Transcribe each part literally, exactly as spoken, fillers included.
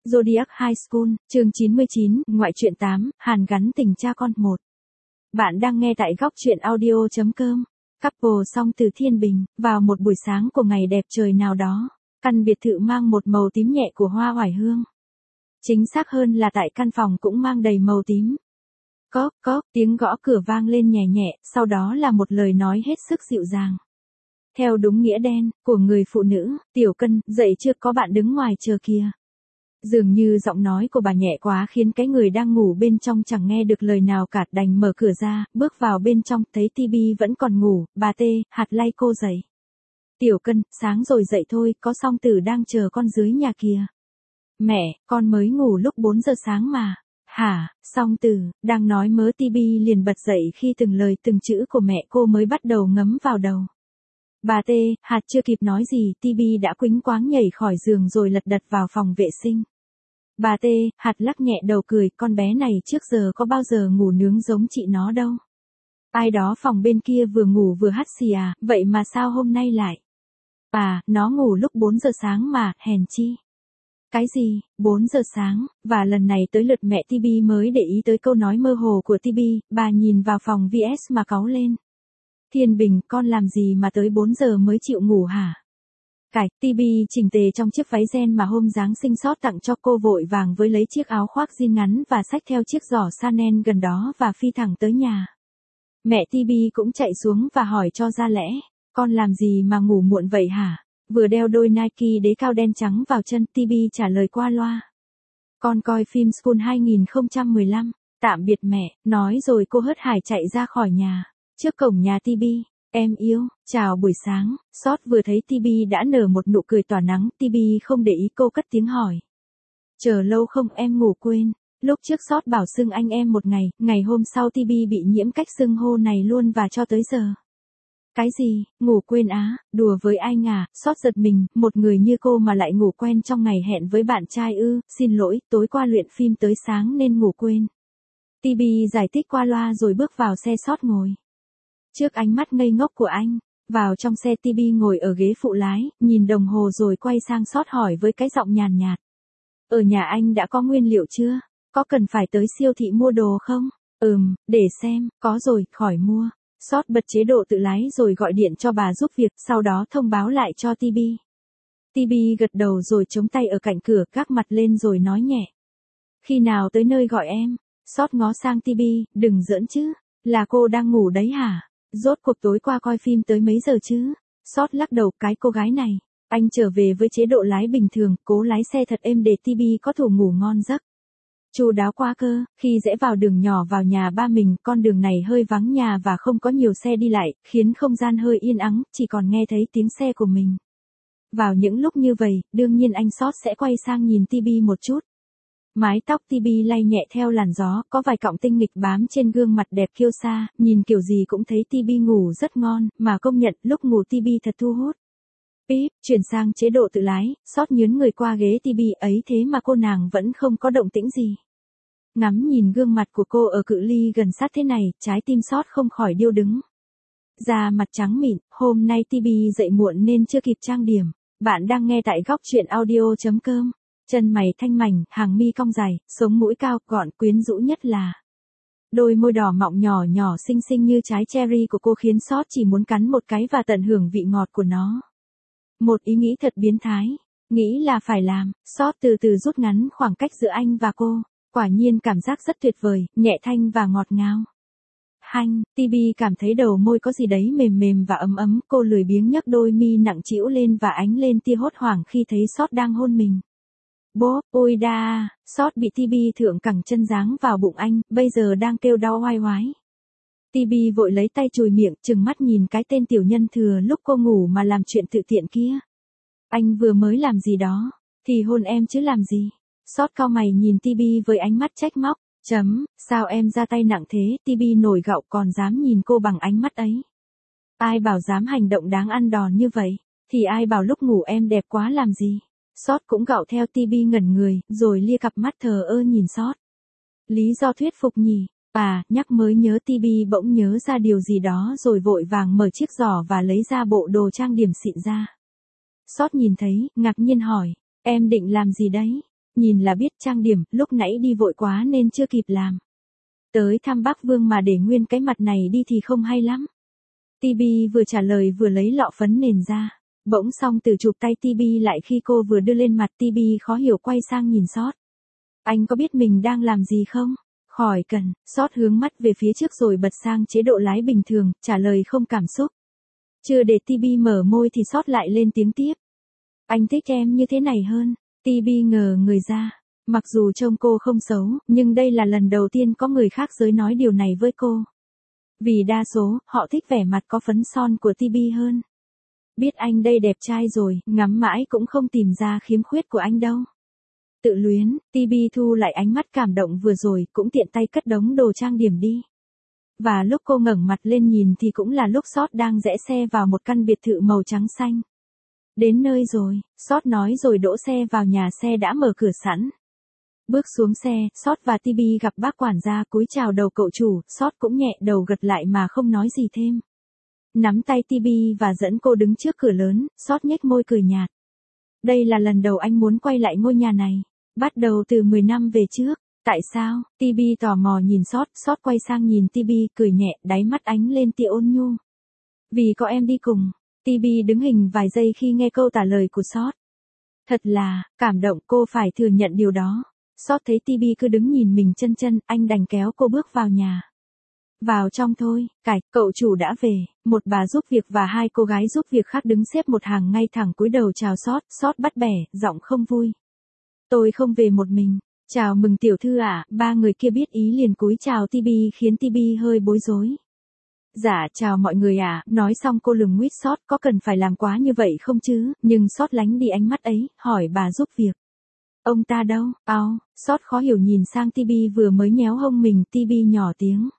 Zodiac High School, chương chín mươi chín, ngoại truyện tám, Hàn gắn tình cha con một. Bạn đang nghe tại góc truyện audio chấm com. Couple song từ Thiên Bình, vào một buổi sáng của ngày đẹp trời nào đó, căn biệt thự mang một màu tím nhẹ của hoa oải hương. Chính xác hơn là tại căn phòng cũng mang đầy màu tím. Cóp cóp, tiếng gõ cửa vang lên nhẹ nhẹ, sau đó là một lời nói hết sức dịu dàng. Theo đúng nghĩa đen, của người phụ nữ, Tiểu Cân, dậy chưa, có bạn đứng ngoài chờ kìa. Dường như giọng nói của bà nhẹ quá khiến cái người đang ngủ bên trong chẳng nghe được lời nào cả, đành mở cửa ra, bước vào bên trong, thấy Tibi vẫn còn ngủ, bà Tê, hạt lay cô dậy. Tiểu Cân, sáng rồi dậy thôi, có song tử đang chờ con dưới nhà kìa. Mẹ, con mới ngủ lúc bốn giờ sáng mà. Hả, song tử, đang nói mớ Tibi liền bật dậy khi từng lời từng chữ của mẹ cô mới bắt đầu ngấm vào đầu. Bà Tê, hạt chưa kịp nói gì, Tibi đã quĩnh quáng nhảy khỏi giường rồi lật đật vào phòng vệ sinh. Bà Tê, hạt lắc nhẹ đầu cười, con bé này trước giờ có bao giờ ngủ nướng giống chị nó đâu. Ai đó phòng bên kia vừa ngủ vừa hắt xì à, vậy mà sao hôm nay lại? À, nó ngủ lúc bốn giờ sáng mà, hèn chi. Cái gì, bốn giờ sáng, và lần này tới lượt mẹ Tibi mới để ý tới câu nói mơ hồ của Tibi, bà nhìn vào phòng vê ét mà cáu lên. Thiên Bình, con làm gì mà tới bốn giờ mới chịu ngủ hả? Cải, Tibi chỉnh tề trong chiếc váy ren mà hôm Giáng sinh sót tặng cho cô, vội vàng với lấy chiếc áo khoác jean ngắn và xách theo chiếc giỏ Chanel gần đó và phi thẳng tới nhà. Mẹ Tibi cũng chạy xuống và hỏi cho ra lẽ, con làm gì mà ngủ muộn vậy hả? Vừa đeo đôi Nike đế cao đen trắng vào chân, Tibi trả lời qua loa. Con coi phim School hai không một lăm, tạm biệt mẹ, nói rồi cô hớt hải chạy ra khỏi nhà. Trước cổng nhà Tibi, em yêu, chào buổi sáng, Sót vừa thấy Tibi đã nở một nụ cười tỏa nắng, Tibi không để ý cô cất tiếng hỏi. Chờ lâu không, em ngủ quên, lúc trước Sót bảo xưng anh em một ngày, ngày hôm sau Tibi bị nhiễm cách xưng hô này luôn và cho tới giờ. Cái gì, ngủ quên á, đùa với anh à, Sót giật mình, một người như cô mà lại ngủ quen trong ngày hẹn với bạn trai ư, xin lỗi, tối qua luyện phim tới sáng nên ngủ quên. Tibi giải thích qua loa rồi bước vào xe Sót ngồi. Trước ánh mắt ngây ngốc của anh, vào trong xe Tibi ngồi ở ghế phụ lái, nhìn đồng hồ rồi quay sang Sót hỏi với cái giọng nhàn nhạt. Ở nhà anh đã có nguyên liệu chưa? Có cần phải tới siêu thị mua đồ không? Ừm, để xem, có rồi, khỏi mua. Sót bật chế độ tự lái rồi gọi điện cho bà giúp việc, sau đó thông báo lại cho Tibi. Tibi gật đầu rồi chống tay ở cạnh cửa, gác mặt lên rồi nói nhẹ. Khi nào tới nơi gọi em? Sót ngó sang Tibi, đừng giỡn chứ, là cô đang ngủ đấy hả? Rốt cuộc tối qua coi phim tới mấy giờ chứ? Sót lắc đầu, cái cô gái này. Anh trở về với chế độ lái bình thường, cố lái xe thật êm để Tibi có thủ ngủ ngon giấc. Chu đáo quá cơ, khi rẽ vào đường nhỏ vào nhà ba mình, con đường này hơi vắng nhà và không có nhiều xe đi lại, khiến không gian hơi yên ắng, chỉ còn nghe thấy tiếng xe của mình. Vào những lúc như vậy, đương nhiên anh Sót sẽ quay sang nhìn Tibi một chút. Mái tóc Tibi lay nhẹ theo làn gió, có vài cọng tinh nghịch bám trên gương mặt đẹp kiêu sa, nhìn kiểu gì cũng thấy Tibi ngủ rất ngon, mà công nhận lúc ngủ Tibi thật thu hút. Píp, chuyển sang chế độ tự lái, Sót nhướn người qua ghế Tibi ấy thế mà cô nàng vẫn không có động tĩnh gì. Ngắm nhìn gương mặt của cô ở cự ly gần sát thế này, trái tim Sót không khỏi điêu đứng. Da mặt trắng mịn, hôm nay Tibi dậy muộn nên chưa kịp trang điểm. Bạn đang nghe tại góc truyện audio chấm com. Chân mày thanh mảnh, hàng mi cong dài, sống mũi cao, gọn, quyến rũ nhất là đôi môi đỏ mọng nhỏ nhỏ xinh xinh như trái cherry của cô khiến Sót chỉ muốn cắn một cái và tận hưởng vị ngọt của nó. Một ý nghĩ thật biến thái, nghĩ là phải làm, Sót từ từ rút ngắn khoảng cách giữa anh và cô, quả nhiên cảm giác rất tuyệt vời, nhẹ thanh và ngọt ngào. Hanh, Tibi cảm thấy đầu môi có gì đấy mềm mềm và ấm ấm, cô lười biếng nhấc đôi mi nặng trĩu lên và ánh lên tia hốt hoảng khi thấy Sót đang hôn mình. Bố, ôi đa, Sót bị Tibi thượng cẳng chân giáng vào bụng anh, bây giờ đang kêu đau oai oái. Tibi vội lấy tay chùi miệng, trừng mắt nhìn cái tên tiểu nhân thừa lúc cô ngủ mà làm chuyện tự tiện kia. Anh vừa mới làm gì đó, thì hôn em chứ làm gì. Sót cau mày nhìn Tibi với ánh mắt trách móc, chấm, sao em ra tay nặng thế, Tibi nổi gạo còn dám nhìn cô bằng ánh mắt ấy. Ai bảo dám hành động đáng ăn đòn như vậy, thì ai bảo lúc ngủ em đẹp quá làm gì. Sót cũng gạo theo, Tibi ngẩn người, rồi lia cặp mắt thờ ơ nhìn Sót. Lý do thuyết phục nhỉ, à, nhắc mới nhớ Tibi bỗng nhớ ra điều gì đó rồi vội vàng mở chiếc giỏ và lấy ra bộ đồ trang điểm xịn ra. Sót nhìn thấy, ngạc nhiên hỏi, em định làm gì đấy? nhìn là biết trang điểm, lúc nãy đi vội quá nên chưa kịp làm. Tới thăm bác Vương mà để nguyên cái mặt này đi thì không hay lắm. Tibi vừa trả lời vừa lấy lọ phấn nền ra. Bỗng Song Tử chụp tay Tibi lại khi cô vừa đưa lên mặt. Tibi khó hiểu quay sang nhìn Sót. Anh có biết mình đang làm gì không? Khỏi cần. Sót hướng mắt về phía trước rồi bật sang chế độ lái bình thường, trả lời không cảm xúc. Chưa để Tibi mở môi thì Sót lại lên tiếng tiếp. Anh thích em như thế này hơn. Tibi ngờ người ra. Mặc dù trông cô không xấu, nhưng đây là lần đầu tiên có người khác giới nói điều này với cô. Vì đa số, họ thích vẻ mặt có phấn son của Tibi hơn. Biết anh đây đẹp trai rồi, ngắm mãi cũng không tìm ra khiếm khuyết của anh đâu. Tự luyến, Tibi thu lại ánh mắt cảm động vừa rồi, cũng tiện tay cất đống đồ trang điểm đi. Và lúc cô ngẩng mặt lên nhìn thì cũng là lúc Sót đang rẽ xe vào một căn biệt thự màu trắng xanh. Đến nơi rồi, Sót nói rồi đỗ xe vào nhà xe đã mở cửa sẵn. Bước xuống xe, Sót và Tibi gặp bác quản gia cúi chào đầu cậu chủ, Sót cũng nhẹ đầu gật lại mà không nói gì thêm. Nắm tay Tibi và dẫn cô đứng trước cửa lớn, Sót nhếch môi cười nhạt. Đây là lần đầu anh muốn quay lại ngôi nhà này, bắt đầu từ mười năm về trước. Tại sao? Tibi tò mò nhìn Sót, Sót quay sang nhìn Tibi cười nhẹ, đáy mắt ánh lên tia ôn nhu. Vì có em đi cùng. Tibi đứng hình vài giây khi nghe câu trả lời của Sót. Thật là, cảm động, cô phải thừa nhận điều đó. Sót thấy Tibi cứ đứng nhìn mình chân chân, anh đành kéo cô bước vào nhà. Vào trong thôi, cải, cậu chủ đã về, một bà giúp việc và hai cô gái giúp việc khác đứng xếp một hàng ngay thẳng cúi đầu chào Sót, Sót bắt bẻ, giọng không vui. Tôi không về một mình, chào mừng tiểu thư ạ, ba người kia biết ý liền cúi chào Tibi khiến Tibi hơi bối rối. Dạ chào mọi người ạ, nói xong cô lườm nguyết Sót có cần phải làm quá như vậy không chứ, nhưng Sót lánh đi ánh mắt ấy, hỏi bà giúp việc. Ông ta đâu? Ao, Sót khó hiểu nhìn sang Tibi vừa mới nhéo hông mình, Tibi nhỏ tiếng.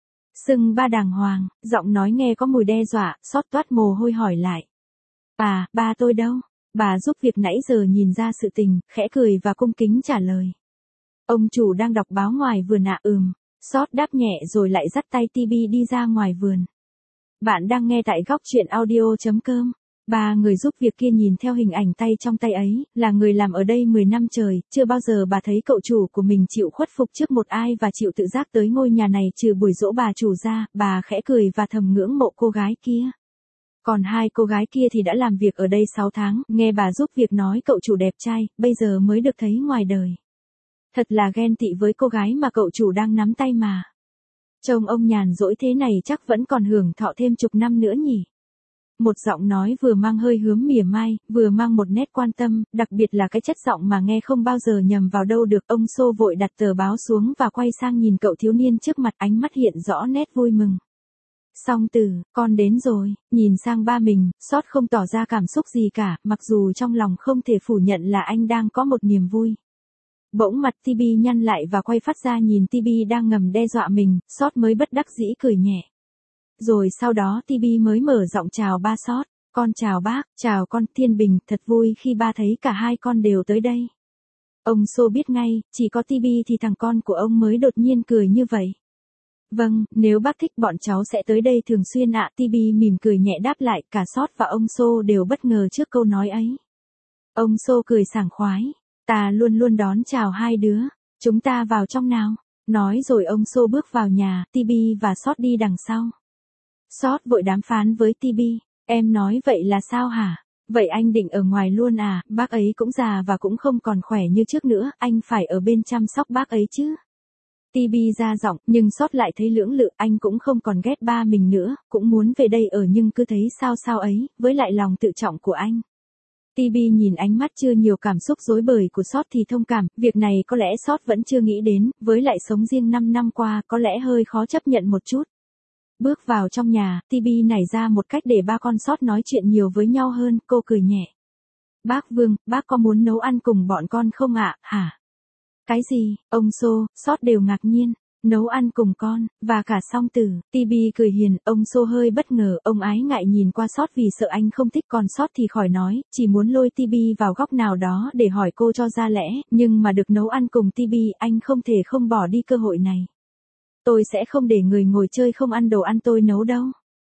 Sưng ba đàng hoàng, giọng nói nghe có mùi đe dọa, Sót toát mồ hôi hỏi lại. Bà, ba tôi đâu? Bà giúp việc nãy giờ nhìn ra sự tình, khẽ cười và cung kính trả lời. Ông chủ đang đọc báo ngoài vườn ạ. Ừm. Sót đáp nhẹ rồi lại dắt tay Tibi đi ra ngoài vườn. Bạn đang nghe tại góc truyện audio chấm com. Ba người giúp việc kia nhìn theo hình ảnh tay trong tay ấy, là người làm ở đây mười năm trời, chưa bao giờ bà thấy cậu chủ của mình chịu khuất phục trước một ai và chịu tự giác tới ngôi nhà này trừ buổi dỗ bà chủ ra, bà khẽ cười và thầm ngưỡng mộ cô gái kia. Còn hai cô gái kia thì đã làm việc ở đây sáu tháng, nghe bà giúp việc nói cậu chủ đẹp trai, bây giờ mới được thấy ngoài đời. Thật là ghen tị với cô gái mà cậu chủ đang nắm tay mà. Trông ông nhàn rỗi thế này chắc vẫn còn hưởng thọ thêm chục năm nữa nhỉ. Một giọng nói vừa mang hơi hướng mỉa mai, vừa mang một nét quan tâm, đặc biệt là cái chất giọng mà nghe không bao giờ nhầm vào đâu được. Ông Xô vội đặt tờ báo xuống và quay sang nhìn cậu thiếu niên trước mặt, ánh mắt hiện rõ nét vui mừng. Song Tử, con đến rồi, nhìn sang ba mình, Sót không tỏ ra cảm xúc gì cả, mặc dù trong lòng không thể phủ nhận là anh đang có một niềm vui. Bỗng mặt Tibi nhăn lại và quay phát ra nhìn Tibi đang ngầm đe dọa mình, Sót mới bất đắc dĩ cười nhẹ. Rồi sau đó Tibi mới mở giọng chào ba Sót, con chào bác, chào con Thiên Bình, thật vui khi ba thấy cả hai con đều tới đây. Ông Xô biết ngay, chỉ có Tibi thì thằng con của ông mới đột nhiên cười như vậy. Vâng, nếu bác thích bọn cháu sẽ tới đây thường xuyên ạ. Tibi mỉm cười nhẹ đáp lại, cả Sót và ông Xô đều bất ngờ trước câu nói ấy. Ông Xô cười sảng khoái, ta luôn luôn đón chào hai đứa, chúng ta vào trong nào. Nói rồi ông Xô bước vào nhà, Tibi và Sót đi đằng sau. Sót vội đàm phán với Tibi, em nói vậy là sao hả? Vậy anh định ở ngoài luôn à? Bác ấy cũng già và cũng không còn khỏe như trước nữa, anh phải ở bên chăm sóc bác ấy chứ. Tibi ra giọng, nhưng Sót lại thấy lưỡng lự, anh cũng không còn ghét ba mình nữa, cũng muốn về đây ở nhưng cứ thấy sao sao ấy, với lại lòng tự trọng của anh. Tibi nhìn ánh mắt chưa nhiều cảm xúc rối bời của Sót thì thông cảm, việc này có lẽ Sót vẫn chưa nghĩ đến, với lại sống riêng năm năm qua có lẽ hơi khó chấp nhận một chút. Bước vào trong nhà, Tibi nảy ra một cách để ba con Sót nói chuyện nhiều với nhau hơn, cô cười nhẹ. Bác Vương, bác có muốn nấu ăn cùng bọn con không ạ, hả? Cái gì? Ông Xô, Sót đều ngạc nhiên. Nấu ăn cùng con, và cả Song Tử. Tibi cười hiền, ông Xô hơi bất ngờ, ông ái ngại nhìn qua Sót vì sợ anh không thích, còn Sót thì khỏi nói, chỉ muốn lôi Tibi vào góc nào đó để hỏi cô cho ra lẽ, nhưng mà được nấu ăn cùng Tibi, anh không thể không bỏ đi cơ hội này. Tôi sẽ không để người ngồi chơi không ăn đồ ăn tôi nấu đâu.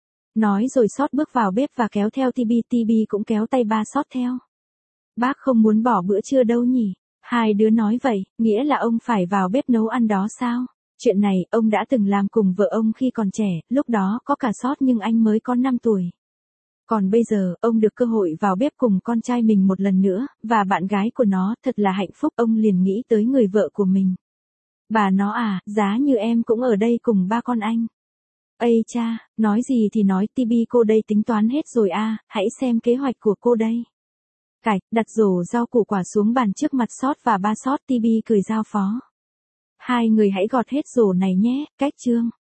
Nói rồi Sót bước vào bếp và kéo theo Tibi, Tibi cũng kéo tay ba Sót theo. Bác không muốn bỏ bữa trưa đâu nhỉ? Hai đứa nói vậy, nghĩa là ông phải vào bếp nấu ăn đó sao? Chuyện này, ông đã từng làm cùng vợ ông khi còn trẻ, lúc đó có cả sót nhưng anh mới có năm tuổi. Còn bây giờ, ông được cơ hội vào bếp cùng con trai mình một lần nữa, và bạn gái của nó, thật là hạnh phúc. Ông liền nghĩ tới người vợ của mình. Bà nó à, giá như em cũng ở đây cùng ba con anh. Ây cha, nói gì thì nói, Tibi cô đây tính toán hết rồi a, hãy xem kế hoạch của cô đây. Cải, đặt rổ rau củ quả xuống bàn trước mặt sót và ba sót. Tibi cười giao phó. Hai người hãy gọt hết rổ này nhé, cách chương.